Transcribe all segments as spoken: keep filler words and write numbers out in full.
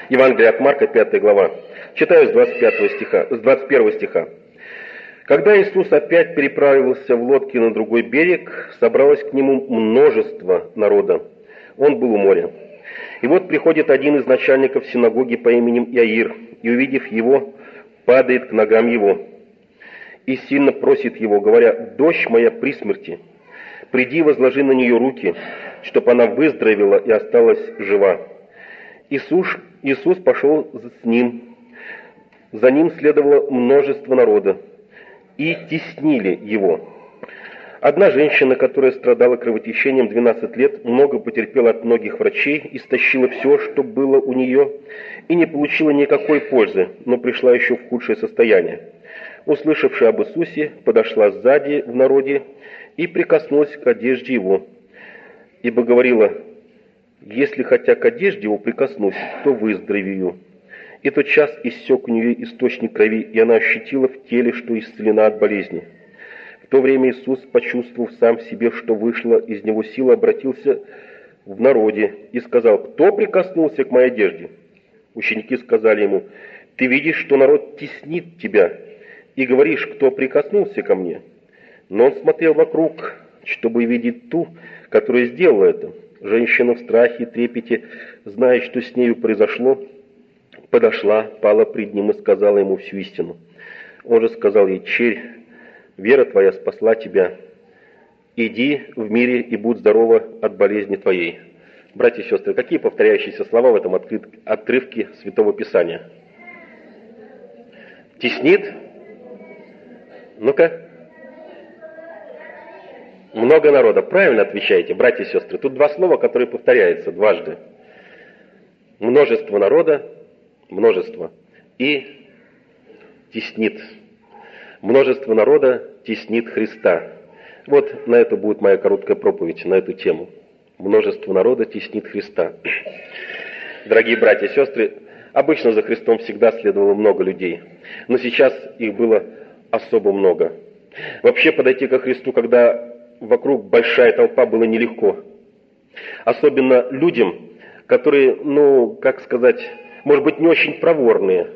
Евангелие от Марка, пятая глава. Читаю с двадцать пятого стиха, с двадцать первого стиха. Когда Иисус опять переправился в лодке на другой берег, собралось к нему множество народа. Он был у моря. И вот приходит один из начальников синагоги по имени Иаир, и, увидев его, падает к ногам его и сильно просит его, говоря: «Дочь моя при смерти, приди, возложи на нее руки, чтобы она выздоровела и осталась жива». Иисус, Иисус пошел с ним, за ним следовало множество народа, и теснили его. Одна женщина, которая страдала кровотечением двенадцать лет, много потерпела от многих врачей, истощила все, что было у нее, и не получила никакой пользы, но пришла еще в худшее состояние. Услышавши об Иисусе, подошла сзади в народе и прикоснулась к одежде его, ибо говорила: «Если хотя к одежде его прикоснусь, то выздоровею». И тотчас иссек у нее источник крови, и она ощутила в теле, что исцелена от болезни. В то время Иисус, почувствовав сам в себе, что вышла из него сила, обратился в народе и сказал: «Кто прикоснулся к моей одежде?» Ученики сказали ему: «Ты видишь, что народ теснит тебя, и говоришь: кто прикоснулся ко мне?» Но он смотрел вокруг, чтобы видеть ту, которая сделала это. Женщина в страхе и трепете, зная, что с нею произошло, подошла, пала пред ним и сказала ему всю истину. Он же сказал ей: «Черь, вера твоя спасла тебя. Иди в мире и будь здорова от болезни твоей». Братья и сестры, какие повторяющиеся слова в этом отрывке Святого Писания? Теснит? Ну-ка. Много народа. Правильно отвечаете, братья и сестры. Тут два слова, которые повторяются дважды. Множество народа, множество, и теснит. Множество народа теснит Христа. Вот на это будет моя короткая проповедь, на эту тему. Множество народа теснит Христа. Дорогие братья и сестры, обычно за Христом всегда следовало много людей, но сейчас их было особо много. Вообще подойти ко Христу, когда вокруг большая толпа, было нелегко. Особенно людям, которые, ну, как сказать, может быть, не очень проворные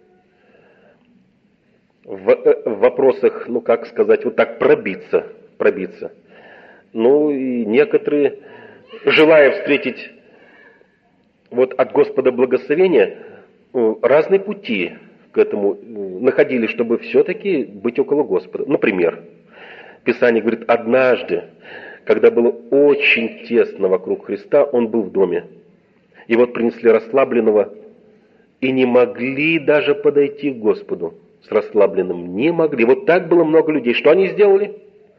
в, в вопросах, ну, как сказать, вот так пробиться, пробиться. Ну, и некоторые, желая встретить вот от Господа благословения, разные пути к этому находили, чтобы все-таки быть около Господа. Например, Писание говорит: однажды, когда было очень тесно вокруг Христа, он был в доме. И вот принесли расслабленного, и не могли даже подойти к Господу с расслабленным. Не могли. Вот так было много людей. Что они сделали?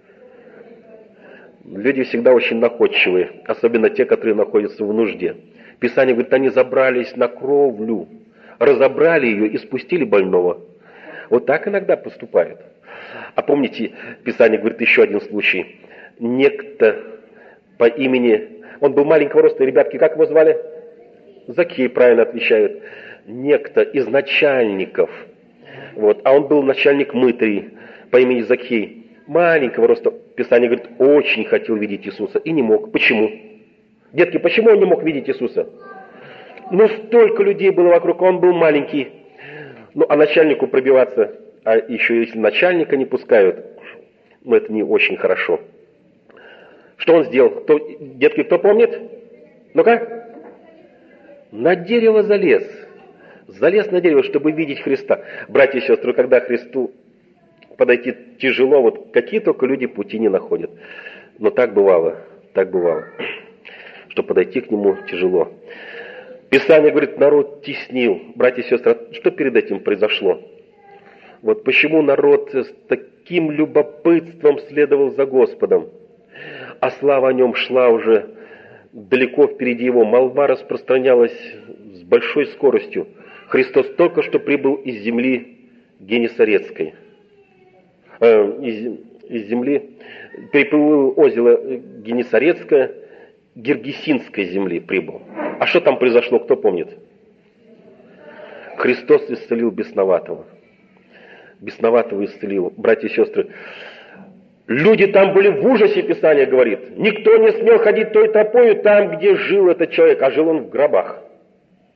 Люди всегда очень находчивые, особенно те, которые находятся в нужде. Писание говорит: они забрались на кровлю, разобрали ее и спустили больного. Вот так иногда поступают. А помните, Писание говорит еще один случай. Некто по имени, он был маленького роста, ребятки, как его звали? Закхей, правильно отвечают. Некто из начальников, вот, а он был начальник мытарей по имени Закхей, маленького роста, Писание говорит, очень хотел видеть Иисуса и не мог. Почему? Детки, почему он не мог видеть Иисуса? Ну, столько людей было вокруг, он был маленький. Ну, а начальнику пробиваться, а еще если начальника не пускают, ну, это не очень хорошо. Что он сделал? Кто, детки, кто помнит? Ну-ка. На дерево залез. Залез на дерево, чтобы видеть Христа. Братья и сестры, когда Христу подойти тяжело, вот какие только люди пути не находят. Но так бывало, так бывало, что подойти к Нему тяжело. Писание говорит, народ теснил. Братья и сестры, что перед этим произошло? Вот почему народ с таким любопытством следовал за Господом, а слава о Нем шла уже далеко впереди Его, молва распространялась с большой скоростью. Христос только что прибыл из земли Генесарецкой, э, из, из земли, переплыл озеро Генесарецкое, Гергесинской земли прибыл. А что там произошло, кто помнит? Христос исцелил бесноватого. Бесноватого исцелил. Братья и сестры, люди там были в ужасе, Писание говорит. Никто не смел ходить той тропою там, где жил этот человек, а жил он в гробах.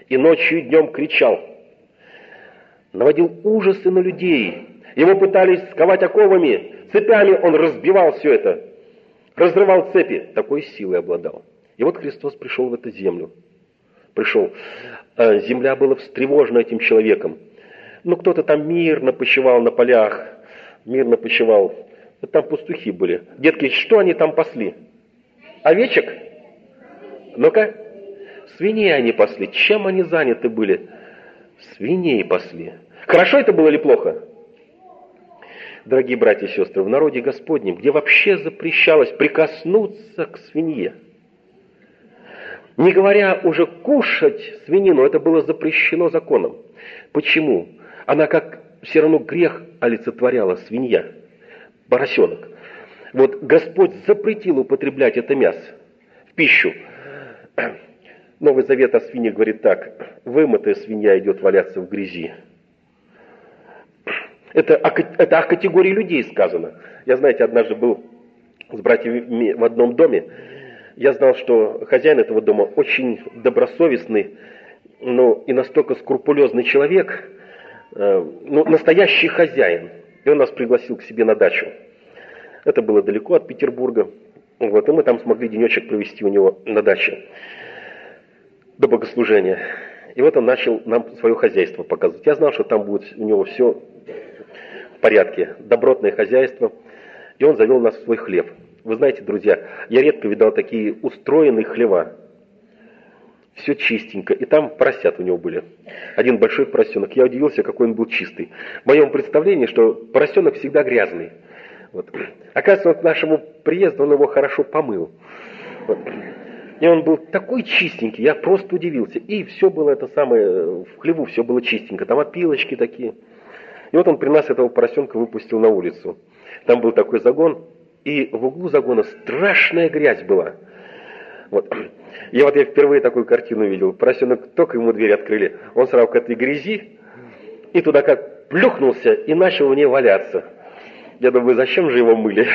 и ночью и днем кричал. Наводил ужасы на людей. Его пытались сковать оковами, цепями он разбивал все это, разрывал цепи. Такой силой обладал. И вот Христос пришел в эту землю. Пришел. Земля была встревожена этим человеком. Ну, кто-то там мирно почивал на полях, мирно почивал. Там пастухи были. Детки, что они там пасли? Овечек? Ну-ка. Свиней они пасли. Чем они заняты были? Свиней пасли. Хорошо это было или плохо? Дорогие братья и сестры, в народе Господнем, где вообще запрещалось прикоснуться к свинье, не говоря уже кушать свинину, это было запрещено законом. Почему? Она как все равно грех олицетворяла, свинья, поросенок. Вот Господь запретил употреблять это мясо в пищу. Новый Завет о свинье говорит так: вымытая свинья идет валяться в грязи. Это о, это о категории людей сказано. Я, знаете, однажды был с братьями в одном доме. Я знал, что хозяин этого дома очень добросовестный, ну и настолько скрупулезный человек, э, ну, настоящий хозяин. И он нас пригласил к себе на дачу. Это было далеко от Петербурга. Вот, и мы там смогли денечек провести у него на даче до богослужения. И вот он начал нам свое хозяйство показывать. Я знал, что там будет у него все в порядке, добротное хозяйство. И он завел нас в свой хлев. Вы знаете, друзья, я редко видал такие устроенные хлева. Все чистенько. И там поросят у него были. Один большой поросенок. Я удивился, какой он был чистый. В моем представлении, что поросенок всегда грязный. Вот. Оказывается, он к нашему приезду он его хорошо помыл. Вот. И он был такой чистенький, я просто удивился. И все было это самое, в хлеву все было чистенько. Там опилочки такие. И вот он при нас этого поросенка выпустил на улицу. Там был такой загон. И в углу загона страшная грязь была. Вот. И вот я впервые такую картину видел. Поросенок, только ему дверь открыли, он сразу к этой грязи и туда как плюхнулся и начал в ней валяться. Я думаю, зачем же его мыли?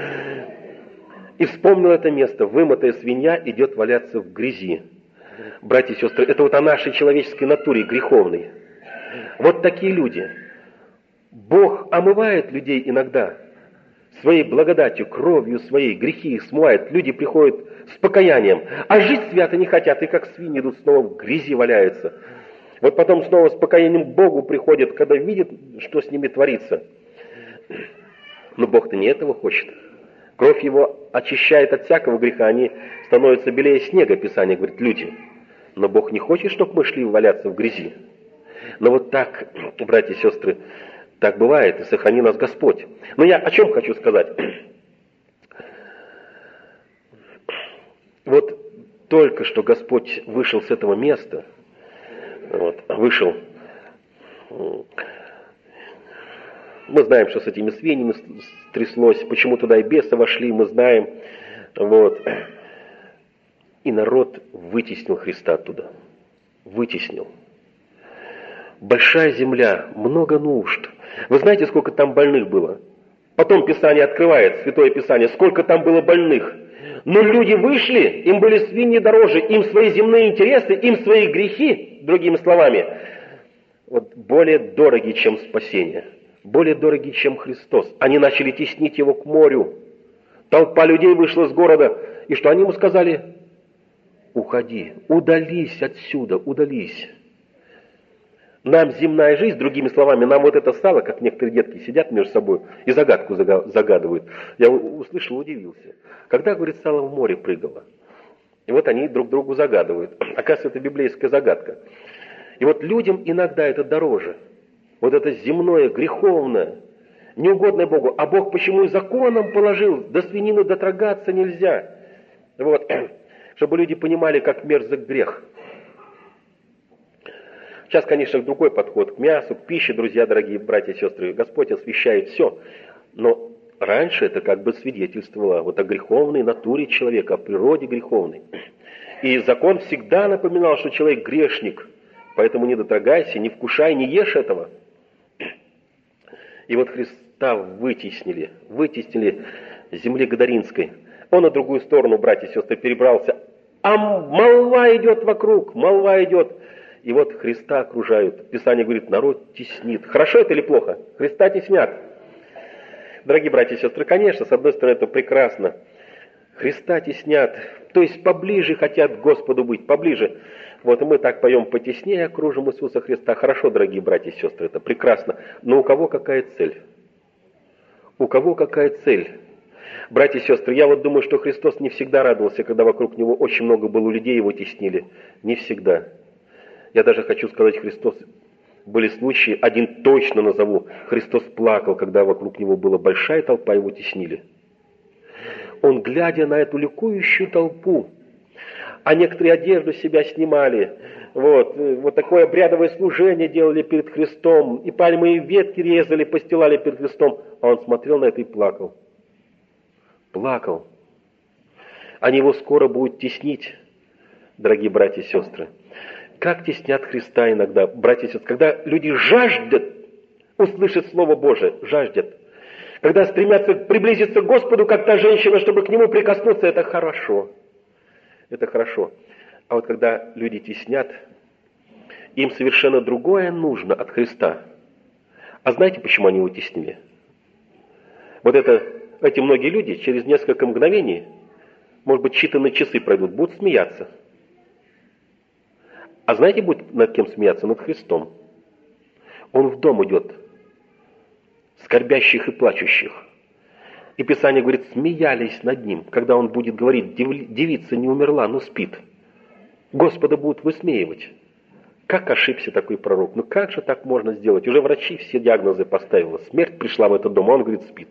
И вспомнил это место. Вымытая свинья идет валяться в грязи. Братья и сестры, это вот о нашей человеческой натуре греховной. Вот такие люди. Бог омывает людей иногда своей благодатью, кровью своей, грехи их смывает. Люди приходят с покаянием, а жить свято не хотят, и как свиньи идут снова в грязи валяются. Вот потом снова с покаянием к Богу приходят, когда видят, что с ними творится. Но Бог-то не этого хочет. Кровь его очищает от всякого греха, они становятся белее снега, Писание говорит, люди. Но Бог не хочет, чтобы мы шли валяться в грязи. Но вот так, братья и сестры, так бывает, и сохрани нас Господь. Но я о чем хочу сказать? Вот только что Господь вышел с этого места, вот, вышел. Мы знаем, что с этими свиньями стряслось, почему туда и бесы вошли, мы знаем. Вот. И народ вытеснил Христа оттуда. Вытеснил. Большая земля, много нужд. Вы знаете, сколько там больных было? Потом Писание открывает, Святое Писание, сколько там было больных. Но люди вышли, им были свиньи дороже, им свои земные интересы, им свои грехи, другими словами, вот более дороги, чем спасение. Более дороги, чем Христос. Они начали теснить его к морю. Толпа людей вышла с города. И что они ему сказали? Уходи, удались отсюда, удались. Нам земная жизнь, другими словами, нам вот это сало, как некоторые детки сидят между собой и загадку загадывают. Я услышал, удивился. Когда, говорит, сало в море прыгало? И вот они друг другу загадывают. Оказывается, это библейская загадка. И вот людям иногда это дороже. Вот это земное, греховное, неугодное Богу. А Бог почему и законом положил, до свинины дотрагаться нельзя. Вот. Чтобы люди понимали, как мерзок грех. Сейчас, конечно, другой подход к мясу, к пище, друзья, дорогие братья и сестры. Господь освящает все. Но раньше это как бы свидетельствовало вот о греховной натуре человека, о природе греховной. И закон всегда напоминал, что человек грешник. Поэтому не дотрагайся, не вкушай, не ешь этого. И вот Христа вытеснили, вытеснили с земли Гадаринской. Он на другую сторону, братья и сестры, перебрался. А молва идет вокруг, молва идет. И вот Христа окружают. Писание говорит, народ теснит. Хорошо это или плохо? Христа теснят. Дорогие братья и сестры, конечно, с одной стороны, это прекрасно. Христа теснят, то есть поближе хотят к Господу быть, поближе. Вот и мы так поем, потеснее окружим Иисуса Христа. Хорошо, дорогие братья и сестры, это прекрасно. Но у кого какая цель? У кого какая цель? Братья и сестры, я вот думаю, что Христос не всегда радовался, когда вокруг Него очень много было людей, Его теснили. Не всегда. Я даже хочу сказать, Христос, были случаи, один точно назову, Христос плакал, когда вокруг Него была большая толпа, Его теснили. Он, глядя на эту ликующую толпу, а некоторые одежду себя снимали, вот, вот такое обрядовое служение делали перед Христом, и пальмовые ветки резали, постилали перед Христом, а он смотрел на это и плакал. Плакал. Они его скоро будут теснить, дорогие братья и сестры. Как теснят Христа иногда, братья и сестры, когда люди жаждут услышать Слово Божие, жаждут. Когда стремятся приблизиться к Господу, как та женщина, чтобы к Нему прикоснуться, это хорошо. Это хорошо. А вот когда люди теснят, им совершенно другое нужно от Христа. А знаете, почему они его теснили? Вот это, эти многие люди через несколько мгновений, может быть, считанные часы пройдут, будут смеяться. А знаете, будет над кем смеяться? Над Христом. Он в дом идет, скорбящих и плачущих. И Писание говорит, смеялись над ним, когда он будет говорить, девица не умерла, но спит. Господа будут высмеивать. Как ошибся такой пророк? Ну как же так можно сделать? Уже врачи все диагнозы поставили. Смерть пришла в этот дом, а он говорит, спит.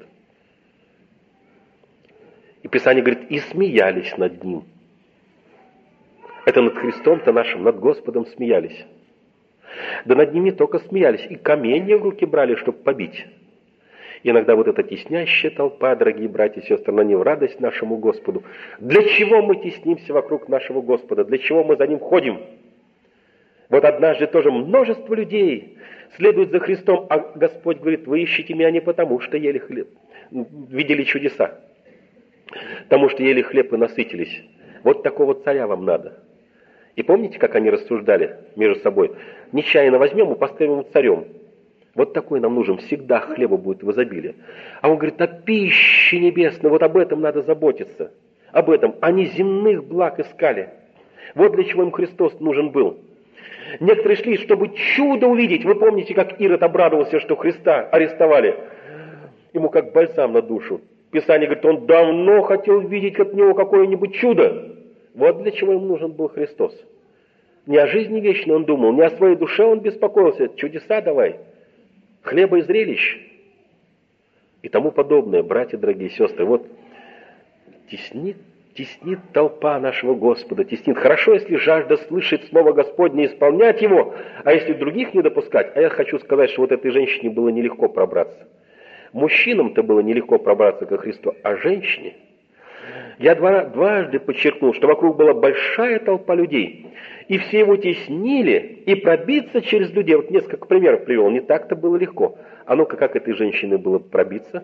И Писание говорит, и смеялись над ним. Это над Христом-то нашим, над Господом смеялись. Да над ним не только смеялись, и каменья в руки брали, чтобы побить. Иногда вот эта теснящая толпа, дорогие братья и сестры, на не в радость нашему Господу. Для чего мы теснимся вокруг нашего Господа? Для чего мы за Ним ходим? Вот однажды тоже множество людей следует за Христом, а Господь говорит, вы ищете меня не потому, что ели хлеб, видели чудеса, потому что ели хлеб и насытились. Вот такого царя вам надо. И помните, как они рассуждали между собой? Нечаянно возьмем и поставим его царем. Вот такой нам нужен, всегда хлеба будет в изобилии. А он говорит, о пище небесной, вот об этом надо заботиться. Об этом. Они земных благ искали. Вот для чего им Христос нужен был. Некоторые шли, чтобы чудо увидеть. Вы помните, как Ирод обрадовался, что Христа арестовали? Ему как бальзам на душу. Писание говорит, он давно хотел видеть от него какое-нибудь чудо. Вот для чего ему нужен был Христос. Не о жизни вечной он думал, не о своей душе он беспокоился. Чудеса давай. Хлеба и зрелищ. И тому подобное, братья, дорогие сестры. Вот теснит, теснит толпа нашего Господа, теснит. Хорошо, если жажда слышать Слово Господне, исполнять его, а если других не допускать. А я хочу сказать, что вот этой женщине было нелегко пробраться. Мужчинам-то было нелегко пробраться ко Христу, а женщине... Я два, дважды подчеркнул, что вокруг была большая толпа людей, и все его теснили, и пробиться через людей, вот несколько примеров привел, не так-то было легко. А ну-ка, как этой женщине было пробиться?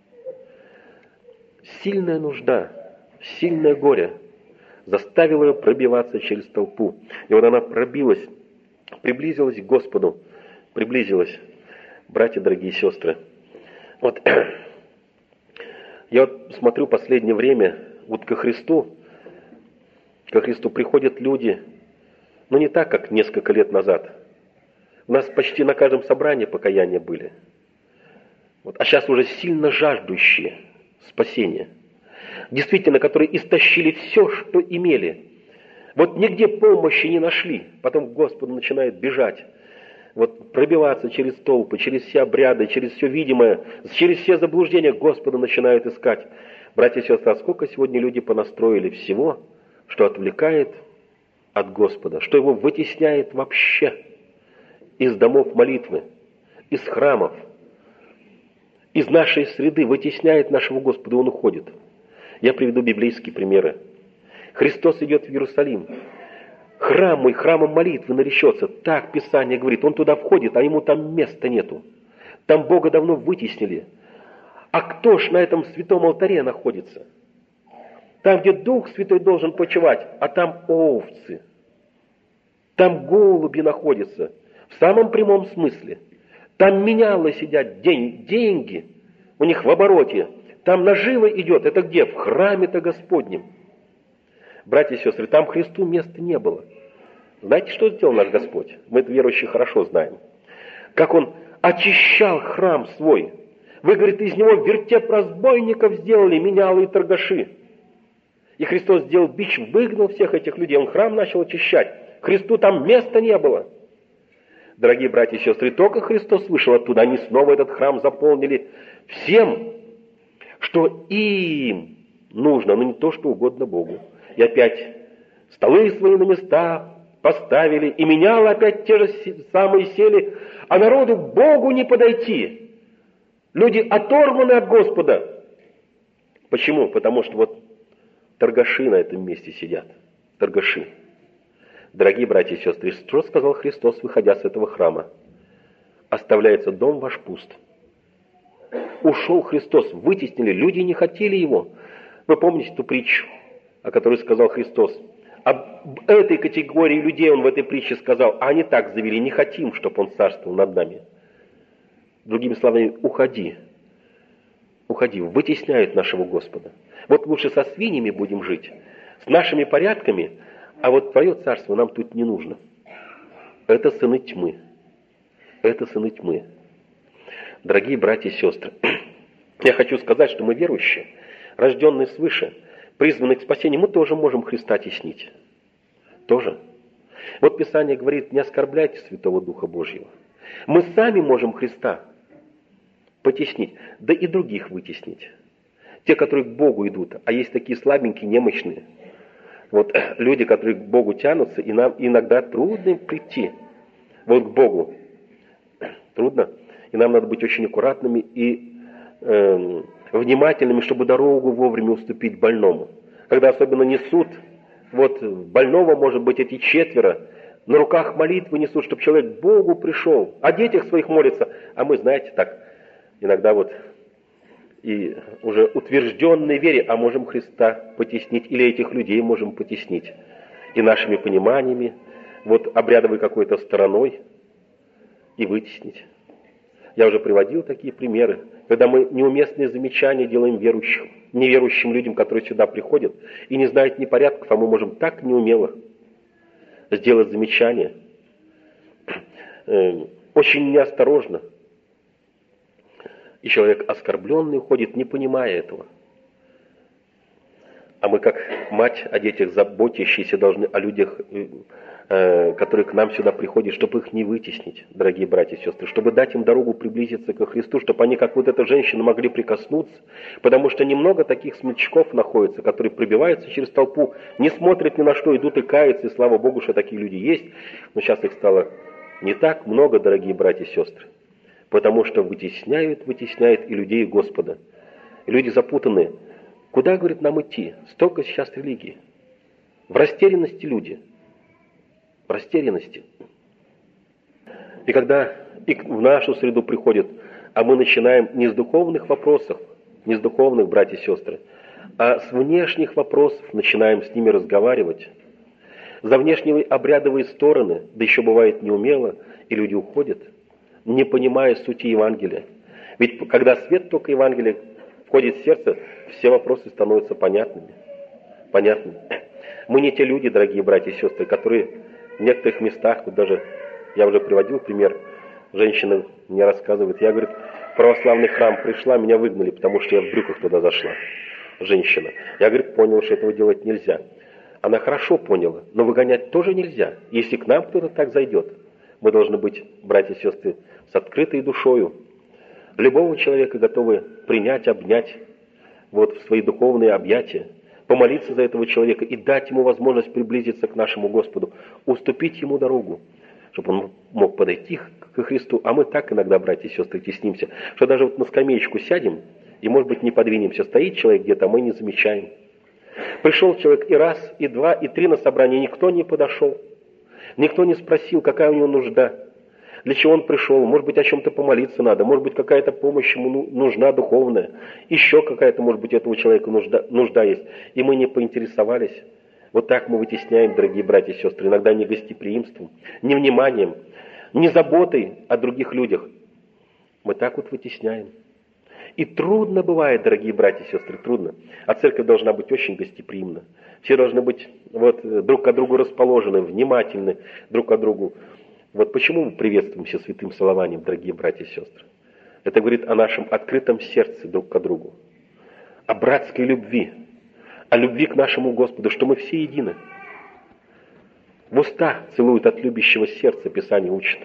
Сильная нужда, сильное горе заставило ее пробиваться через толпу. И вот она пробилась, приблизилась к Господу, приблизилась. Братья, дорогие сестры, вот я вот смотрю последнее время, вот ко Христу, ко Христу приходят люди, но не так, как несколько лет назад. У нас почти на каждом собрании покаяния были. Вот, а сейчас уже сильно жаждущие спасения. Действительно, которые истощили все, что имели. Вот нигде помощи не нашли. Потом к Господу начинают бежать. Вот пробиваться через толпы, через все обряды, через все видимое, через все заблуждения Господа начинают искать. Братья и сестры, а сколько сегодня люди понастроили всего, что отвлекает от Господа, что его вытесняет вообще из домов молитвы, из храмов, из нашей среды, вытесняет нашего Господа, он уходит. Я приведу библейские примеры. Христос идет в Иерусалим. Храм мой, храмом молитвы наречется. Так Писание говорит. Он туда входит, а ему там места нету. Там Бога давно вытеснили. А кто ж на этом святом алтаре находится? Там, где Дух Святой должен почивать, а там овцы. Там голуби находятся, в самом прямом смысле. Там менялы сидят, день, деньги у них в обороте. Там нажива идет. Это где? В храме-то Господнем. Братья и сестры, там Христу места не было. Знаете, что сделал наш Господь? Мы это верующие хорошо знаем. Как Он очищал храм свой. Вы, говорит, из него вертеп разбойников сделали, менялы и торгаши. И Христос сделал бич, выгнал всех этих людей. Он храм начал очищать. Христу там места не было. Дорогие братья и сестры, только Христос вышел оттуда, они снова этот храм заполнили всем, что им нужно, но не то, что угодно Богу. И опять столы свои на места поставили, и меняло опять те же самые сели, а народу к Богу не подойти. Люди оторваны от Господа. Почему? Потому что вот торгаши на этом месте сидят. Торгаши. Дорогие братья и сестры, что сказал Христос, выходя с этого храма? Оставляется дом ваш пуст. Ушел Христос, вытеснили, люди не хотели Его. Вы помните ту притчу, о которой сказал Христос? Об этой категории людей Он в этой притче сказал, а они так завели, не хотим, чтобы Он царствовал над нами. Другими словами, уходи. Уходи, вытесняют нашего Господа. Вот лучше со свиньями будем жить, с нашими порядками, а вот Твое царство нам тут не нужно. Это сыны тьмы. Это сыны тьмы. Дорогие братья и сестры, я хочу сказать, что мы верующие, рожденные свыше, призванные к спасению, мы тоже можем Христа теснить. Тоже. Вот Писание говорит, не оскорбляйте Святого Духа Божьего. Мы сами можем Христа потеснить, да и других вытеснить. Те, которые к Богу идут, а есть такие слабенькие, немощные. Вот люди, которые к Богу тянутся, и нам иногда трудно им прийти. Вот к Богу. Трудно. И нам надо быть очень аккуратными и э, внимательными, чтобы дорогу вовремя уступить больному. Когда особенно несут, вот больного, может быть, эти четверо, на руках молитвы несут, чтобы человек к Богу пришел, о детях своих молится. А мы, знаете, так, иногда вот и уже утвержденной вере, а можем Христа потеснить, или этих людей можем потеснить. И нашими пониманиями, вот обрядовой какой-то стороной, и вытеснить. Я уже приводил такие примеры, когда мы неуместные замечания делаем верующим, неверующим людям, которые сюда приходят, и не знают ни порядков, а мы можем так неумело сделать замечание, очень неосторожно. И человек оскорбленный уходит, не понимая этого. А мы, как мать о детях заботящиеся, должны о людях, э, которые к нам сюда приходят, чтобы их не вытеснить, дорогие братья и сестры, чтобы дать им дорогу приблизиться ко Христу, чтобы они, как вот эта женщина, могли прикоснуться, потому что немного таких смельчаков находится, которые пробиваются через толпу, не смотрят ни на что, идут и каются, и слава Богу, что такие люди есть, но сейчас их стало не так много, дорогие братья и сестры. Потому что вытесняют, вытесняют и людей, и Господа. И люди запутанные. Куда, говорит, нам идти? Столько сейчас религии. В растерянности люди. В растерянности. И когда и в нашу среду приходят, а мы начинаем не с духовных вопросов, не с духовных, братья и сестры, а с внешних вопросов начинаем с ними разговаривать. За внешние обрядовые стороны, да еще бывает неумело, и люди уходят, не понимая сути Евангелия. Ведь когда свет только Евангелия входит в сердце, все вопросы становятся понятными. Понятными. Мы не те люди, дорогие братья и сестры, которые в некоторых местах, вот даже я уже приводил пример, женщина мне рассказывает, я, говорит, в православный храм пришла, меня выгнали, потому что я в брюках туда зашла. Женщина. Я, говорит, понял, что этого делать нельзя. Она хорошо поняла, но выгонять тоже нельзя. Если к нам кто-то так зайдет, мы должны быть, братья и сестры, с открытой душою. Любого человека готовы принять, обнять вот, в свои духовные объятия, помолиться за этого человека и дать ему возможность приблизиться к нашему Господу, уступить ему дорогу, чтобы он мог подойти к Христу. А мы так иногда, братья и сестры, теснимся, что даже вот на скамеечку сядем и, может быть, не подвинемся. Стоит человек где-то, а мы не замечаем. Пришел человек и раз, и два, и три на собрание, никто не подошел. Никто не спросил, какая у него нужда, для чего он пришел, может быть, о чем-то помолиться надо, может быть, какая-то помощь ему нужна духовная, еще какая-то, может быть, этого человека нужда, нужда есть. И мы не поинтересовались, Вот так мы вытесняем, дорогие братья и сестры, иногда не гостеприимством, не вниманием, не заботой о других людях. Мы так вот вытесняем. И трудно бывает, дорогие братья и сестры, трудно. А церковь должна быть очень гостеприимна. Все должны быть вот, друг к другу расположены, внимательны друг к другу. Вот почему мы приветствуемся святым целованием, дорогие братья и сестры? Это говорит о нашем открытом сердце друг к другу, о братской любви, о любви к нашему Господу, что мы все едины. В уста целуют от любящего сердца, Писание учит.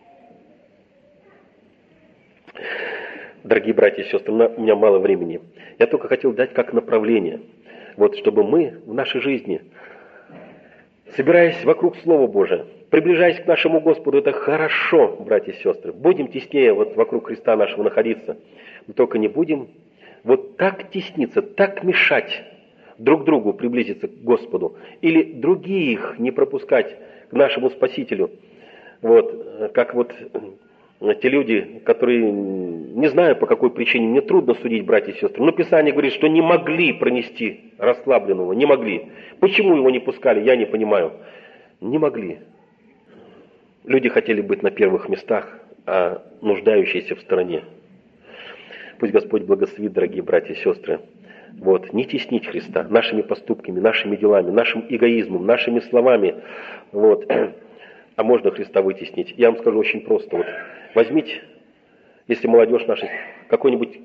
Дорогие братья и сестры, у меня мало времени. Я только хотел дать как направление, вот, чтобы мы в нашей жизни, собираясь вокруг Слова Божия, приближаясь к нашему Господу, это хорошо, братья и сестры. Будем теснее вот вокруг Христа нашего находиться, но только не будем вот так тесниться, так мешать друг другу приблизиться к Господу, или других не пропускать к нашему Спасителю. Вот, как вот те люди, которые, не знаю по какой причине, мне трудно судить, братья и сестры, но Писание говорит, что не могли пронести расслабленного, не могли. Почему его не пускали, я не понимаю. Не могли. Люди хотели быть на первых местах, а нуждающиеся в стороне. Пусть Господь благословит, дорогие братья и сестры, вот, не теснить Христа нашими поступками, нашими делами, нашим эгоизмом, нашими словами. Вот. А можно Христа вытеснить? Я вам скажу очень просто. Вот, возьмите, если молодежь наша какой-нибудь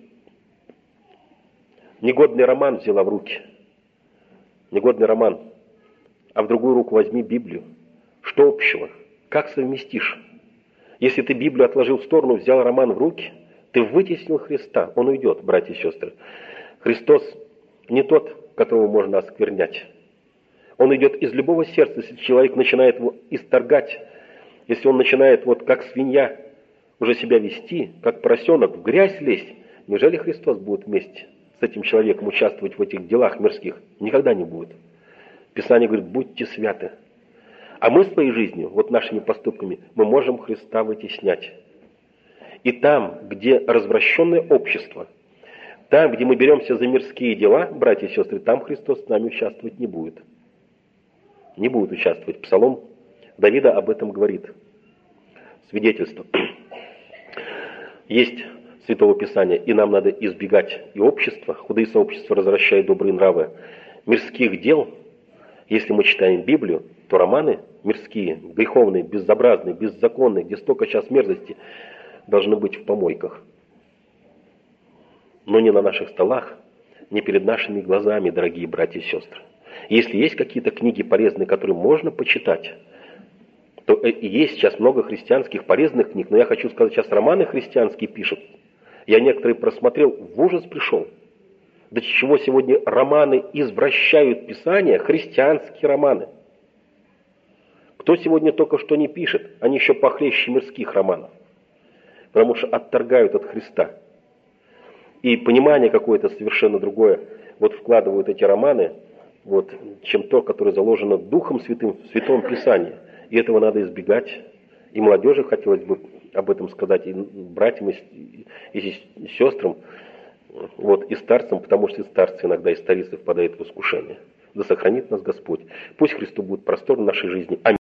негодный роман взяла в руки, негодный роман, а в другую руку возьми Библию. Что общего? Как совместишь? Если ты Библию отложил в сторону, взял роман в руки, ты вытеснил Христа. Он уйдет, братья и сестры. Христос не тот, которого можно осквернять. Он идет из любого сердца, если человек начинает его исторгать, если он начинает вот как свинья уже себя вести, как поросенок, в грязь лезть. Неужели Христос будет вместе с этим человеком участвовать в этих делах мирских? Никогда не будет. Писание говорит, будьте святы. А мы своей жизнью, вот нашими поступками, мы можем Христа вытеснять. И там, где развращенное общество, там, где мы беремся за мирские дела, братья и сестры, там Христос с нами участвовать не будет. Не будет участвовать. Псалом Давида об этом говорит. Свидетельство. Есть Святого Писания, и нам надо избегать и общества, худые сообщества развращают добрые нравы, мирских дел. Если мы читаем Библию, то романы мирские, греховные, безобразные, беззаконные, где столько сейчас мерзости, должны быть в помойках. Но не на наших столах, не перед нашими глазами, дорогие братья и сестры. Если есть какие-то книги полезные, которые можно почитать, то и есть сейчас много христианских полезных книг, но я хочу сказать, сейчас романы христианские пишут. Я некоторые просмотрел, в ужас пришел. До чего сегодня романы извращают Писание, христианские романы. Кто сегодня только что не пишет, они еще похлеще мирских романов. Потому что отторгают от Христа. И понимание какое-то совершенно другое вот вкладывают эти романы, вот, чем то, которое заложено Духом Святым в Святом Писании. И этого надо избегать. И молодежи хотелось бы об этом сказать, и братьям, и, и сестрам, вот, и старцам, потому что и старцы иногда, и старицы впадают в искушение. Да сохранит нас Господь. Пусть Христу будет простор в нашей жизни. Аминь.